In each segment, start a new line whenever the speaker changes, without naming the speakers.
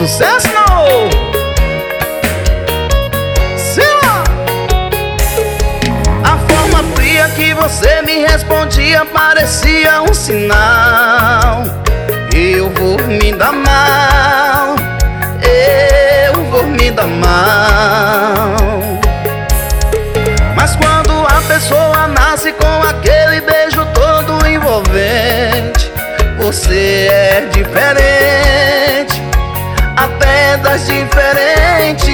sucesso não! Sila! A forma fria que você me respondia parecia um sinal. Eu vou me dar mal, eu vou me dar mal. Mas quando a pessoa nasce com aquele beijo todo envolvente, você é diferente, até das diferentes.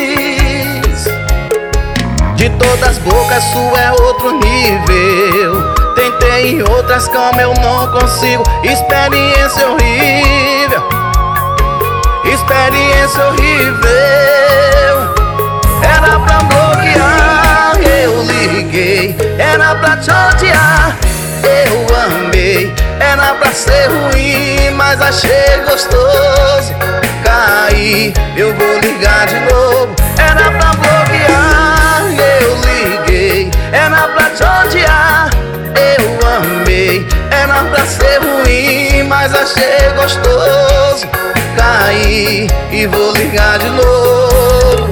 De todas as bocas, sua é outro nível. Tentei em outras camas, eu não consigo. Experiência horrível, experiência horrível. Era pra bloquear, eu liguei. Era pra te odiar, eu amei. Era pra ser ruim, mas achei gostoso. Caí, eu vou ligar de novo. Era pra bloquear, eu liguei. Era pra te odiar, eu amei. Era pra ser ruim, mas achei gostoso. Caí e vou ligar de novo.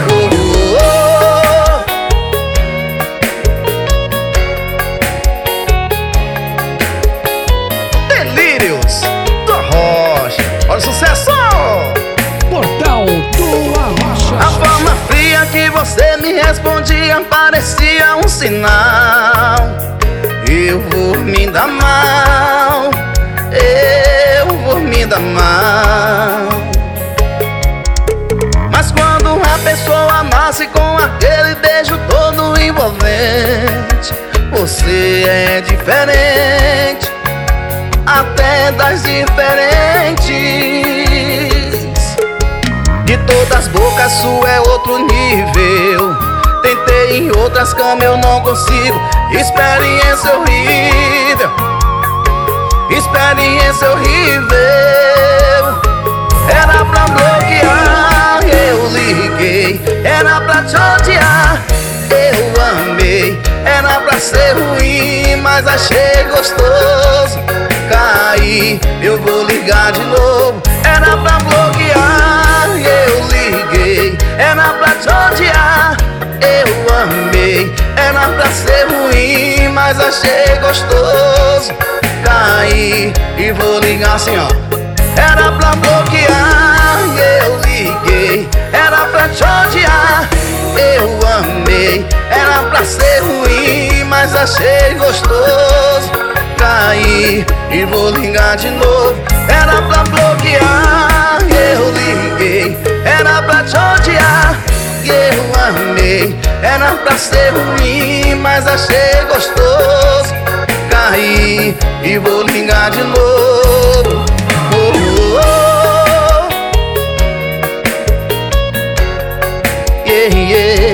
Delírios do Arrocha. Olha o sucesso!
Portal do Arrocha.
A forma fria que você me respondia parecia um sinal. Eu vou me dar mal, eu vou me dar mal. Mas quando a pessoa nasce com aquele beijo todo envolvente, você é diferente, até das diferentes. De todas as bocas, sua é outro nível. Tentei em outras camas, eu não consigo. Experiência horrível, experiência horrível. Era pra bloquear, eu liguei. Era pra te odiar, eu amei. Era pra ser ruim, mas achei gostoso. Caí, eu vou ligar de novo. Era pra bloquear, eu liguei. Era pra te odiar, eu amei. Era pra ser ruim, mas achei gostoso. Caí e vou ligar assim, ó. Era pra bloquear, eu liguei. Era pra te odiar, eu amei. Era pra ser ruim, mas achei gostoso. Caí e vou ligar de novo. Era pra bloquear, eu liguei. Era pra te odiar, eu amei. Era pra ser ruim, mas achei gostoso. Caí e vou ligar de novo. Oh, oh, oh. Yeah, yeah.